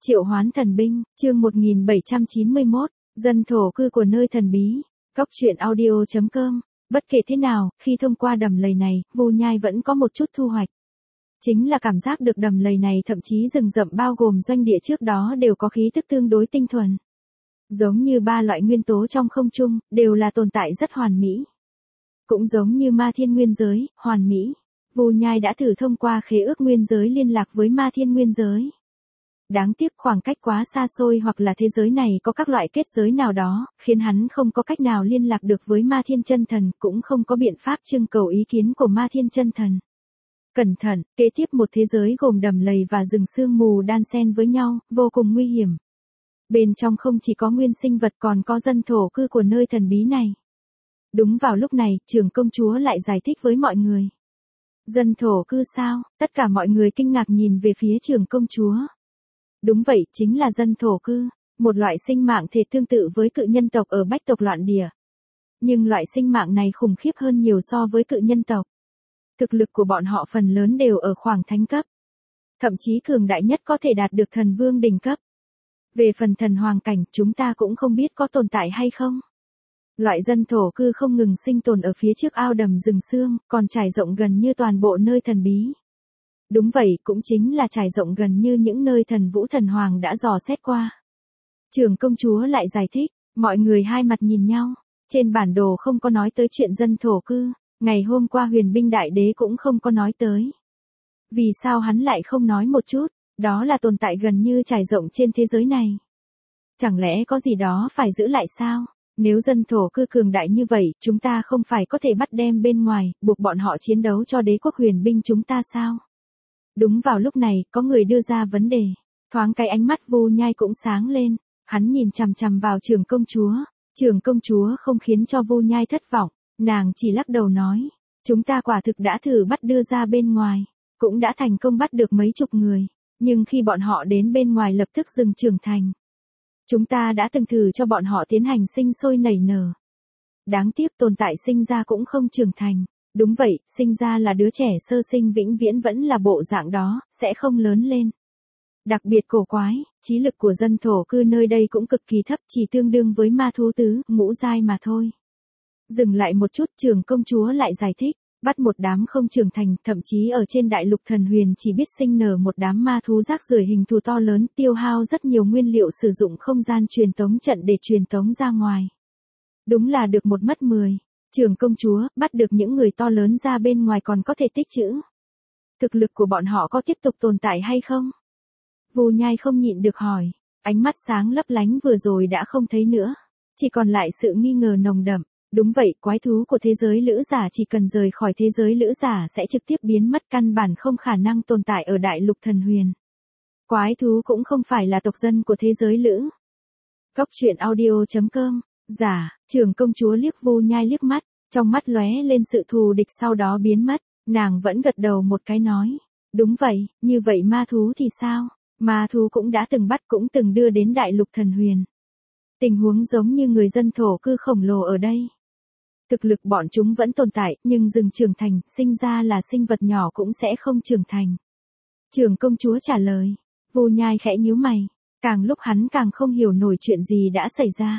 Triệu hoán thần binh, chương 1791, dân thổ cư của nơi thần bí. Góc truyện audio.com. Bất kể thế nào, khi thông qua đầm lầy này, Vu Nhai vẫn có một chút thu hoạch. Chính là cảm giác được đầm lầy này thậm chí rừng rậm bao gồm doanh địa trước đó đều có khí tức tương đối tinh thuần. Giống như ba loại nguyên tố trong không trung, đều là tồn tại rất hoàn mỹ. Cũng giống như ma thiên nguyên giới, hoàn mỹ. Vu Nhai đã thử thông qua khế ước nguyên giới liên lạc với ma thiên nguyên giới. Đáng tiếc khoảng cách quá xa xôi hoặc là thế giới này có các loại kết giới nào đó, khiến hắn không có cách nào liên lạc được với ma thiên chân thần, cũng không có biện pháp trưng cầu ý kiến của ma thiên chân thần. Cẩn thận, kế tiếp một thế giới gồm đầm lầy và rừng sương mù đan xen với nhau, vô cùng nguy hiểm. Bên trong không chỉ có nguyên sinh vật còn có dân thổ cư của nơi thần bí này. Đúng vào lúc này, trưởng công chúa lại giải thích với mọi người. Dân thổ cư sao? Tất cả mọi người kinh ngạc nhìn về phía trưởng công chúa. Đúng vậy, chính là dân thổ cư, một loại sinh mạng thể tương tự với cự nhân tộc ở bách tộc loạn địa. Nhưng loại sinh mạng này khủng khiếp hơn nhiều so với cự nhân tộc. Thực lực của bọn họ phần lớn đều ở khoảng thánh cấp. Thậm chí cường đại nhất có thể đạt được thần vương đỉnh cấp. Về phần thần hoàng cảnh, chúng ta cũng không biết có tồn tại hay không. Loại dân thổ cư không ngừng sinh tồn ở phía trước ao đầm rừng sương, còn trải rộng gần như toàn bộ nơi thần bí. Đúng vậy, cũng chính là trải rộng gần như những nơi thần vũ thần hoàng đã dò xét qua. Trưởng công chúa lại giải thích, mọi người hai mặt nhìn nhau, trên bản đồ không có nói tới chuyện dân thổ cư, ngày hôm qua huyền binh đại đế cũng không có nói tới. Vì sao hắn lại không nói một chút, đó là tồn tại gần như trải rộng trên thế giới này. Chẳng lẽ có gì đó phải giữ lại sao? Nếu dân thổ cư cường đại như vậy, chúng ta không phải có thể bắt đem bên ngoài, buộc bọn họ chiến đấu cho đế quốc huyền binh chúng ta sao? Đúng vào lúc này, có người đưa ra vấn đề. Thoáng cái ánh mắt Vu Nhai cũng sáng lên, hắn nhìn chằm chằm vào trưởng công chúa. Trưởng công chúa không khiến cho Vu Nhai thất vọng, nàng chỉ lắc đầu nói, chúng ta quả thực đã thử bắt đưa ra bên ngoài, cũng đã thành công bắt được mấy chục người, nhưng khi bọn họ đến bên ngoài lập tức dừng trưởng thành. Chúng ta đã từng thử cho bọn họ tiến hành sinh sôi nảy nở. Đáng tiếc tồn tại sinh ra cũng không trưởng thành. Đúng vậy, sinh ra là đứa trẻ sơ sinh vĩnh viễn vẫn là bộ dạng đó, sẽ không lớn lên. Đặc biệt cổ quái, trí lực của dân thổ cư nơi đây cũng cực kỳ thấp, chỉ tương đương với ma thú tứ, ngũ giai mà thôi. Dừng lại một chút, trưởng công chúa lại giải thích, bắt một đám không trưởng thành, thậm chí ở trên đại lục thần huyền chỉ biết sinh nở một đám ma thú rác rưởi hình thù to lớn, tiêu hao rất nhiều nguyên liệu sử dụng không gian truyền tống trận để truyền tống ra ngoài. Đúng là được một mất 10. Trưởng công chúa, bắt được những người to lớn ra bên ngoài còn có thể tích trữ. Thực lực của bọn họ có tiếp tục tồn tại hay không? Vu Nhai không nhịn được hỏi, ánh mắt sáng lấp lánh vừa rồi đã không thấy nữa. Chỉ còn lại sự nghi ngờ nồng đậm. Đúng vậy, quái thú của thế giới lữ giả chỉ cần rời khỏi thế giới lữ giả sẽ trực tiếp biến mất, căn bản không khả năng tồn tại ở đại lục thần huyền. Quái thú cũng không phải là tộc dân của thế giới lữ. Góc truyện audio.com. Giả, trưởng công chúa liếc Vu Nhai liếc mắt, trong mắt lóe lên sự thù địch sau đó biến mất, nàng vẫn gật đầu một cái nói. Đúng vậy, như vậy ma thú thì sao? Ma thú cũng đã từng bắt cũng từng đưa đến đại lục thần huyền. Tình huống giống như người dân thổ cư khổng lồ ở đây. Thực lực bọn chúng vẫn tồn tại, nhưng dừng trưởng thành, sinh ra là sinh vật nhỏ cũng sẽ không trưởng thành. Trưởng công chúa trả lời, Vu Nhai khẽ nhíu mày, càng lúc hắn càng không hiểu nổi chuyện gì đã xảy ra.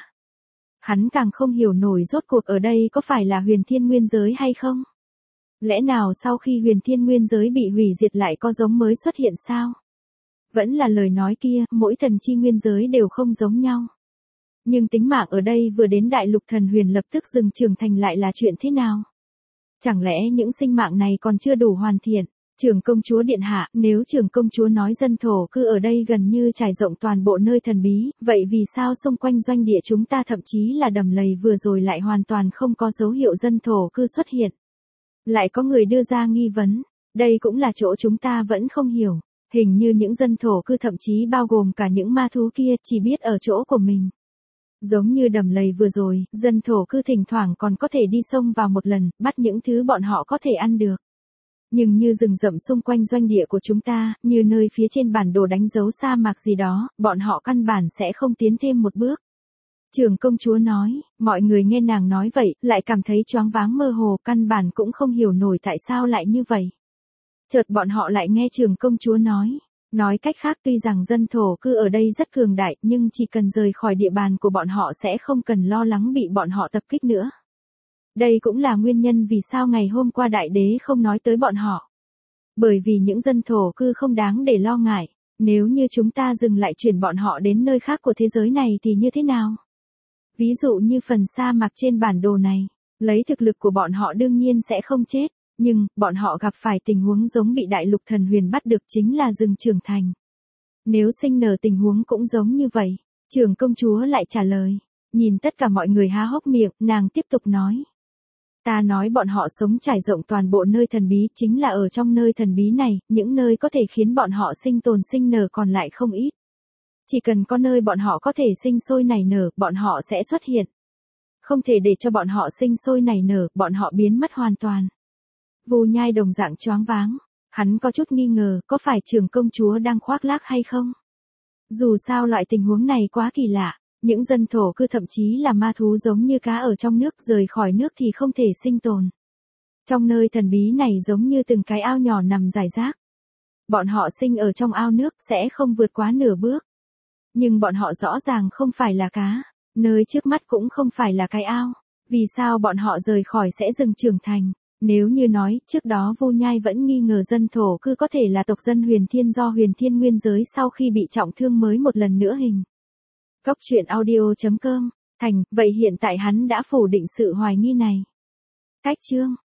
Hắn càng không hiểu nổi rốt cuộc ở đây có phải là huyền thiên nguyên giới hay không? Lẽ nào sau khi huyền thiên nguyên giới bị hủy diệt lại có giống mới xuất hiện sao? Vẫn là lời nói kia, mỗi thần chi nguyên giới đều không giống nhau. Nhưng tính mạng ở đây vừa đến đại lục thần huyền lập tức dừng trưởng thành lại là chuyện thế nào? Chẳng lẽ những sinh mạng này còn chưa đủ hoàn thiện? Trưởng công chúa điện hạ, nếu trưởng công chúa nói dân thổ cư ở đây gần như trải rộng toàn bộ nơi thần bí, vậy vì sao xung quanh doanh địa chúng ta thậm chí là đầm lầy vừa rồi lại hoàn toàn không có dấu hiệu dân thổ cư xuất hiện? Lại có người đưa ra nghi vấn, đây cũng là chỗ chúng ta vẫn không hiểu, hình như những dân thổ cư thậm chí bao gồm cả những ma thú kia chỉ biết ở chỗ của mình. Giống như đầm lầy vừa rồi, dân thổ cư thỉnh thoảng còn có thể đi sông vào một lần, bắt những thứ bọn họ có thể ăn được. Nhưng như rừng rậm xung quanh doanh địa của chúng ta, như nơi phía trên bản đồ đánh dấu sa mạc gì đó, bọn họ căn bản sẽ không tiến thêm một bước. Trưởng công chúa nói, mọi người nghe nàng nói vậy, lại cảm thấy choáng váng mơ hồ, căn bản cũng không hiểu nổi tại sao lại như vậy. Chợt bọn họ lại nghe trưởng công chúa nói, Nói cách khác tuy rằng dân thổ cư ở đây rất cường đại nhưng chỉ cần rời khỏi địa bàn của bọn họ sẽ không cần lo lắng bị bọn họ tập kích nữa. Đây cũng là nguyên nhân vì sao ngày hôm qua đại đế không nói tới bọn họ. Bởi vì những dân thổ cư không đáng để lo ngại, nếu như chúng ta dừng lại chuyển bọn họ đến nơi khác của thế giới này thì như thế nào? Ví dụ như phần sa mạc trên bản đồ này, lấy thực lực của bọn họ đương nhiên sẽ không chết, nhưng bọn họ gặp phải tình huống giống bị đại lục thần huyền bắt được chính là rừng trưởng thành. Nếu sinh nở tình huống cũng giống như vậy, trưởng công chúa lại trả lời, nhìn tất cả mọi người há hốc miệng, nàng tiếp tục nói. Ta nói bọn họ sống trải rộng toàn bộ nơi thần bí chính là ở trong nơi thần bí này, những nơi có thể khiến bọn họ sinh tồn sinh nở còn lại không ít. Chỉ cần có nơi bọn họ có thể sinh sôi nảy nở, bọn họ sẽ xuất hiện. Không thể để cho bọn họ sinh sôi nảy nở, bọn họ biến mất hoàn toàn. Vu Nhai đồng dạng choáng váng, hắn có chút nghi ngờ có phải trưởng công chúa đang khoác lác hay không. Dù sao loại tình huống này quá kỳ lạ, những dân thổ cư thậm chí là ma thú giống như cá ở trong nước rời khỏi nước thì không thể sinh tồn. Trong nơi thần bí này giống như từng cái ao nhỏ nằm rải rác. Bọn họ sinh ở trong ao nước sẽ không vượt quá nửa bước. Nhưng bọn họ rõ ràng không phải là cá, nơi trước mắt cũng không phải là cái ao. Vì sao bọn họ rời khỏi sẽ rừng trưởng thành? Nếu như nói, trước đó Vu Nhai vẫn nghi ngờ dân thổ cư có thể là tộc dân Huyền Thiên do Huyền Thiên nguyên giới sau khi bị trọng thương mới một lần nữa hình. Cốc truyện audio.com, thành, vậy hiện tại hắn đã phủ định sự hoài nghi này. Cách chương